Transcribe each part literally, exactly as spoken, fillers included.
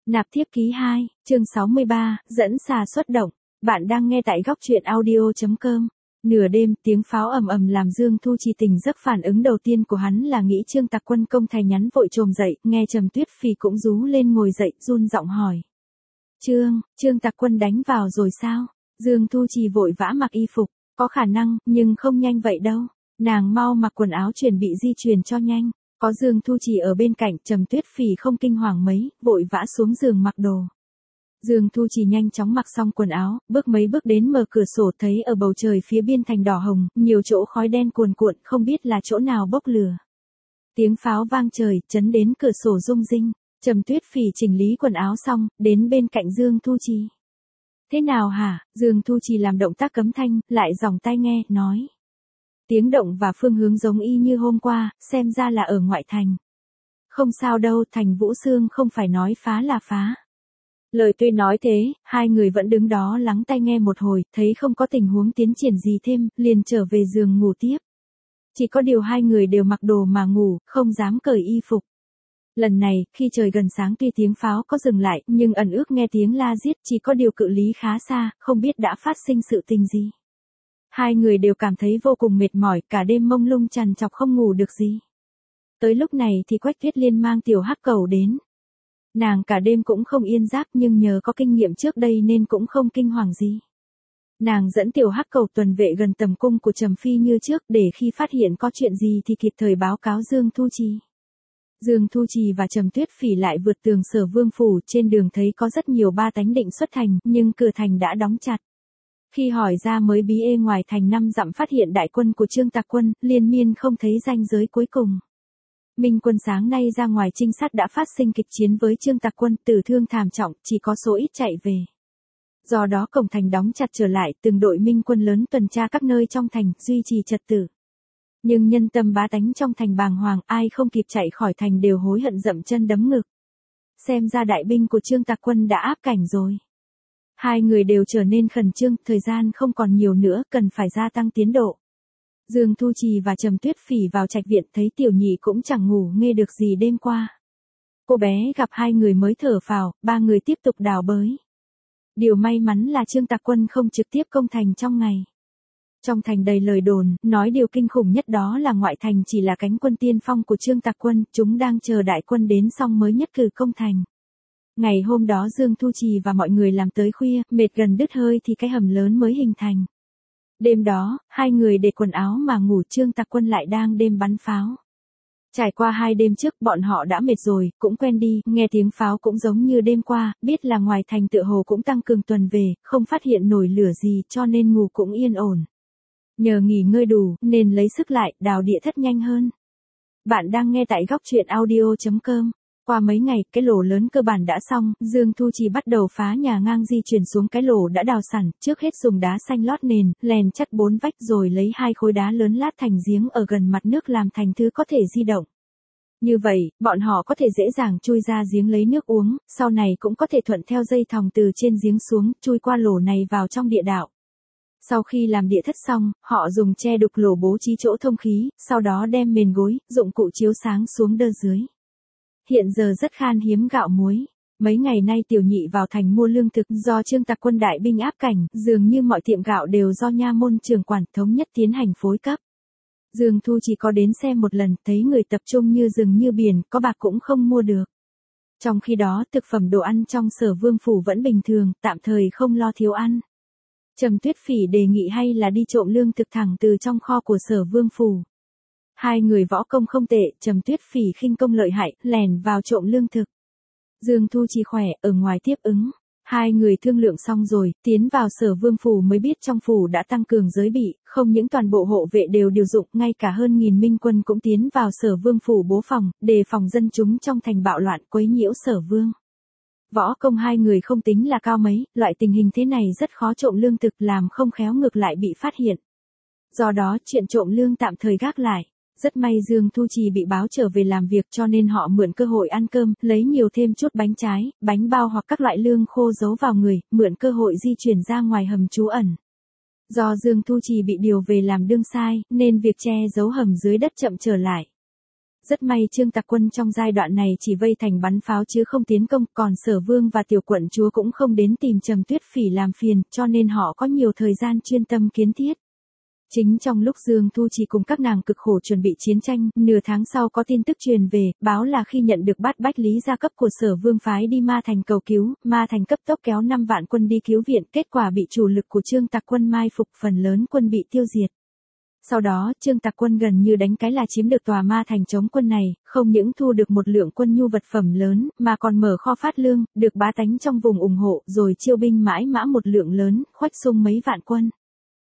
Nạp thiếp ký hai, chương sáu mươi ba, dẫn xà xuất động. Bạn đang nghe tại góc truyện audio chấm com. Nửa đêm, tiếng pháo ầm ầm làm Dương Thu Trì tỉnh giấc, phản ứng đầu tiên của hắn là nghĩ Trương Tặc Quân công thành nhắn vội trồm dậy, nghe Trầm Tuyết Phì cũng rú lên ngồi dậy, run giọng hỏi. Trương, Trương Tặc Quân đánh vào rồi sao? Dương Thu Trì vội vã mặc y phục, có khả năng, nhưng không nhanh vậy đâu. Nàng mau mặc quần áo chuẩn bị di chuyển cho nhanh. Có Dương Thu Trì ở bên cạnh, Trầm Tuyết Phì không kinh hoàng mấy, vội vã xuống giường mặc đồ. Dương Thu Trì nhanh chóng mặc xong quần áo, bước mấy bước đến mở cửa sổ, thấy ở bầu trời phía biên thành đỏ hồng, nhiều chỗ khói đen cuồn cuộn, không biết là chỗ nào bốc lửa. Tiếng pháo vang trời, chấn đến cửa sổ rung rinh. Trầm Tuyết Phì chỉnh lý quần áo xong, đến bên cạnh Dương Thu Trì. Thế nào hả? Dương Thu Trì làm động tác cấm thanh, lại giòng tai nghe, nói. Tiếng động và phương hướng giống y như hôm qua, xem ra là ở ngoại thành. Không sao đâu, thành Vũ Xương không phải nói phá là phá. Lời tuy nói thế, hai người vẫn đứng đó lắng tai nghe một hồi, thấy không có tình huống tiến triển gì thêm, liền trở về giường ngủ tiếp. Chỉ có điều hai người đều mặc đồ mà ngủ, không dám cởi y phục. Lần này, khi trời gần sáng tuy tiếng pháo có dừng lại, nhưng ẩn ước nghe tiếng la giết, chỉ có điều cự lý khá xa, không biết đã phát sinh sự tình gì. Hai người đều cảm thấy vô cùng mệt mỏi, cả đêm mông lung trằn trọc không ngủ được gì. Tới lúc này thì Quách Tuyết Liên mang tiểu hắc cầu đến. Nàng cả đêm cũng không yên giấc, nhưng nhờ có kinh nghiệm trước đây nên cũng không kinh hoàng gì. Nàng dẫn tiểu hắc cầu tuần vệ gần tầm cung của Trầm Phi như trước, để khi phát hiện có chuyện gì thì kịp thời báo cáo Dương Thu Trì. Dương Thu Trì và Trầm Tuyết Phì lại vượt tường Sở Vương phủ, trên đường thấy có rất nhiều ba tánh định xuất thành, nhưng cửa thành đã đóng chặt. Khi hỏi ra mới bí ê ngoài thành năm dặm phát hiện đại quân của Trương Tặc Quân, liên miên không thấy ranh giới cuối cùng. Minh quân sáng nay ra ngoài trinh sát đã phát sinh kịch chiến với Trương Tặc Quân, tử thương thảm trọng, chỉ có số ít chạy về. Do đó cổng thành đóng chặt trở lại, từng đội minh quân lớn tuần tra các nơi trong thành, duy trì trật tự. Nhưng nhân tâm bá tánh trong thành bàng hoàng, ai không kịp chạy khỏi thành đều hối hận dậm chân đấm ngực. Xem ra đại binh của Trương Tặc Quân đã áp cảnh rồi. Hai người đều trở nên khẩn trương, thời gian không còn nhiều nữa, cần phải gia tăng tiến độ. Dương Thu Trì và Trầm Tuyết Phì vào trạch viện, thấy tiểu nhị cũng chẳng ngủ nghe được gì đêm qua. Cô bé gặp hai người mới thở phào, ba người tiếp tục đào bới. Điều may mắn là Trương Tặc Quân không trực tiếp công thành trong ngày. Trong thành đầy lời đồn, nói điều kinh khủng nhất đó là ngoại thành chỉ là cánh quân tiên phong của Trương Tặc Quân, chúng đang chờ đại quân đến xong mới nhất cử công thành. Ngày hôm đó Dương Thu Trì và mọi người làm tới khuya, mệt gần đứt hơi thì cái hầm lớn mới hình thành. Đêm đó, hai người để quần áo mà ngủ, Trương Tặc Quân lại đang đêm bắn pháo. Trải qua hai đêm trước bọn họ đã mệt rồi, cũng quen đi, nghe tiếng pháo cũng giống như đêm qua, biết là ngoài thành tựa hồ cũng tăng cường tuần về, không phát hiện nổi lửa gì cho nên ngủ cũng yên ổn. Nhờ nghỉ ngơi đủ, nên lấy sức lại, đào địa thất nhanh hơn. Bạn đang nghe tại góc truyện audio chấm com. Qua mấy ngày, cái lỗ lớn cơ bản đã xong, Dương Thu Trì bắt đầu phá nhà ngang di chuyển xuống cái lỗ đã đào sẵn, trước hết dùng đá xanh lót nền, lèn chắt bốn vách rồi lấy hai khối đá lớn lát thành giếng ở gần mặt nước làm thành thứ có thể di động. Như vậy, bọn họ có thể dễ dàng chui ra giếng lấy nước uống, sau này cũng có thể thuận theo dây thòng từ trên giếng xuống, chui qua lỗ này vào trong địa đạo. Sau khi làm địa thất xong, họ dùng tre đục lỗ bố trí chỗ thông khí, sau đó đem mền gối, dụng cụ chiếu sáng xuống đơ dưới. Hiện giờ rất khan hiếm gạo muối. Mấy ngày nay tiểu nhị vào thành mua lương thực, do Trương Tặc Quân đại binh áp cảnh, dường như mọi tiệm gạo đều do nha môn trưởng quản thống nhất tiến hành phối cấp. Dương Thu chỉ có đến xem một lần, thấy người tập trung như rừng như biển, có bạc cũng không mua được. Trong khi đó, thực phẩm đồ ăn trong Sở Vương phủ vẫn bình thường, tạm thời không lo thiếu ăn. Trầm Tuyết Phì đề nghị hay là đi trộm lương thực thẳng từ trong kho của Sở Vương phủ. Hai người võ công không tệ, Trầm Tuyết Phì khinh công lợi hại, lèn vào trộm lương thực. Dương Thu Trì khỏe, ở ngoài tiếp ứng. Hai người thương lượng xong rồi, tiến vào Sở Vương phủ mới biết trong phủ đã tăng cường giới bị, không những toàn bộ hộ vệ đều điều dụng, ngay cả hơn nghìn minh quân cũng tiến vào Sở Vương phủ bố phòng, đề phòng dân chúng trong thành bạo loạn quấy nhiễu Sở Vương. Võ công hai người không tính là cao mấy, loại tình hình thế này rất khó trộm lương thực, làm không khéo ngược lại bị phát hiện. Do đó chuyện trộm lương tạm thời gác lại. Rất may Dương Thu Trì bị báo trở về làm việc cho nên họ mượn cơ hội ăn cơm, lấy nhiều thêm chút bánh trái, bánh bao hoặc các loại lương khô giấu vào người, mượn cơ hội di chuyển ra ngoài hầm trú ẩn. Do Dương Thu Trì bị điều về làm đương sai, nên việc che giấu hầm dưới đất chậm trở lại. Rất may Trương Tặc Quân trong giai đoạn này chỉ vây thành bắn pháo chứ không tiến công, còn Sở Vương và Tiểu Quận Chúa cũng không đến tìm Trầm Tuyết Phỉ làm phiền, cho nên họ có nhiều thời gian chuyên tâm kiến thiết. Chính trong lúc Dương Thu Trì cùng các nàng cực khổ chuẩn bị chiến tranh, nửa tháng sau có tin tức truyền về, báo là khi nhận được bát bách lý gia cấp của Sở Vương phái đi Ma Thành cầu cứu, Ma Thành cấp tốc kéo năm vạn quân đi cứu viện, kết quả bị chủ lực của Trương Tặc Quân mai phục, phần lớn quân bị tiêu diệt. Sau đó, Trương Tặc Quân gần như đánh cái là chiếm được tòa Ma Thành chống quân này, không những thu được một lượng quân nhu vật phẩm lớn, mà còn mở kho phát lương, được bá tánh trong vùng ủng hộ, rồi chiêu binh mãi mã một lượng lớn, khoách sung mấy vạn quân.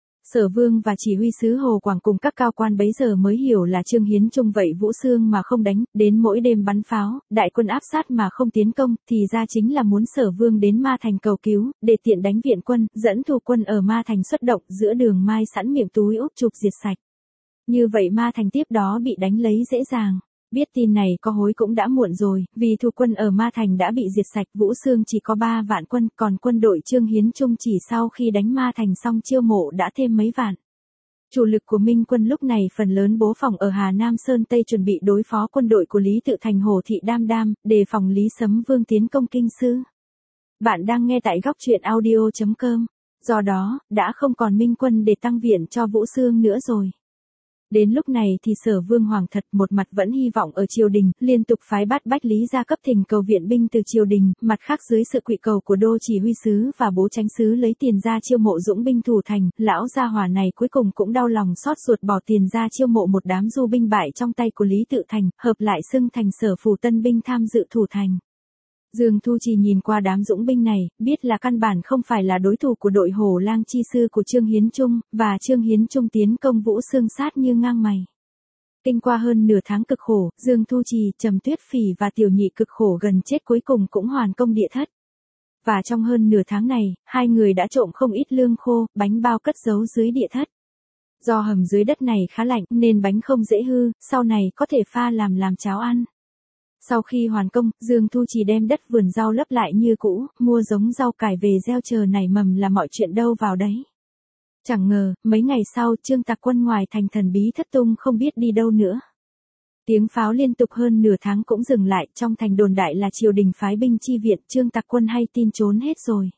Sở Vương và chỉ huy sứ Hồ Quảng cùng các cao quan bấy giờ mới hiểu là Trương Hiến Trung vậy Vũ Xương mà không đánh, đến mỗi đêm bắn pháo, đại quân áp sát mà không tiến công, thì ra chính là muốn Sở Vương đến Ma Thành cầu cứu, để tiện đánh viện quân, dẫn thù quân ở Ma Thành xuất động, giữa đường mai sẵn miệng túi úp chụp diệt sạch. Như vậy Ma Thành tiếp đó bị đánh lấy dễ dàng. Biết tin này có hối cũng đã muộn rồi, vì thù quân ở Ma Thành đã bị diệt sạch, Vũ Xương chỉ có ba vạn quân, còn quân đội Trương Hiến Trung chỉ sau khi đánh Ma Thành xong chiêu mộ đã thêm mấy vạn. Chủ lực của Minh quân lúc này phần lớn bố phòng ở Hà Nam Sơn Tây chuẩn bị đối phó quân đội của Lý Tự Thành Hồ Thị Đam Đam, đề phòng Lý Sấm Vương tiến công kinh sư. Bạn đang nghe tại góc truyện audio chấm com, do đó, đã không còn Minh quân để tăng viện cho Vũ Xương nữa rồi. Đến lúc này thì Sở Vương Hoàng thật một mặt vẫn hy vọng ở triều đình, liên tục phái bát bách lý gia cấp thỉnh cầu viện binh từ triều đình, mặt khác dưới sự quỵ cầu của đô chỉ huy sứ và bố chánh sứ lấy tiền ra chiêu mộ dũng binh thủ thành, lão gia hỏa này cuối cùng cũng đau lòng xót ruột bỏ tiền ra chiêu mộ một đám du binh bại trong tay của Lý Tự Thành, hợp lại xưng thành Sở Phủ tân binh tham dự thủ thành. Dương Thu Trì nhìn qua đám dũng binh này, biết là căn bản không phải là đối thủ của đội Hổ Lang chi sư của Trương Hiến Trung, và Trương Hiến Trung tiến công Vũ Xương sát như ngang mày. Kinh qua hơn nửa tháng cực khổ, Dương Thu Trì, Trầm Tuyết Phỉ và Tiểu Nhị cực khổ gần chết cuối cùng cũng hoàn công địa thất. Và trong hơn nửa tháng này, hai người đã trộm không ít lương khô, bánh bao cất giấu dưới địa thất. Do hầm dưới đất này khá lạnh nên bánh không dễ hư, sau này có thể pha làm làm cháo ăn. Sau khi hoàn công, Dương Thu Trì đem đất vườn rau lấp lại như cũ, mua giống rau cải về gieo chờ nảy mầm là mọi chuyện đâu vào đấy. Chẳng ngờ, mấy ngày sau Trương Tặc Quân ngoài thành thần bí thất tung không biết đi đâu nữa. Tiếng pháo liên tục hơn nửa tháng cũng dừng lại, trong thành đồn đại là triều đình phái binh chi viện, Trương Tặc Quân hay tin trốn hết rồi.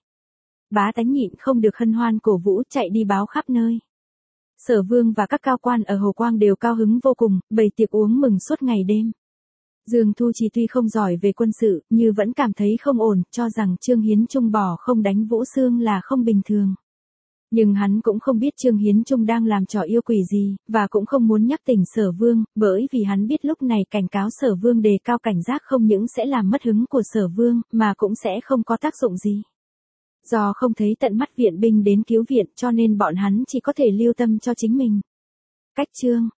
Bá tánh nhịn không được hân hoan cổ vũ chạy đi báo khắp nơi. Sở Vương và các cao quan ở Hồ Quang đều cao hứng vô cùng, bày tiệc uống mừng suốt ngày đêm. Dương Thu Trì tuy không giỏi về quân sự, nhưng vẫn cảm thấy không ổn, cho rằng Trương Hiến Trung bỏ không đánh Vũ Xương là không bình thường. Nhưng hắn cũng không biết Trương Hiến Trung đang làm trò yêu quỷ gì, và cũng không muốn nhắc tỉnh Sở Vương, bởi vì hắn biết lúc này cảnh cáo Sở Vương đề cao cảnh giác không những sẽ làm mất hứng của Sở Vương, mà cũng sẽ không có tác dụng gì. Do không thấy tận mắt viện binh đến cứu viện cho nên bọn hắn chỉ có thể lưu tâm cho chính mình. Cách chương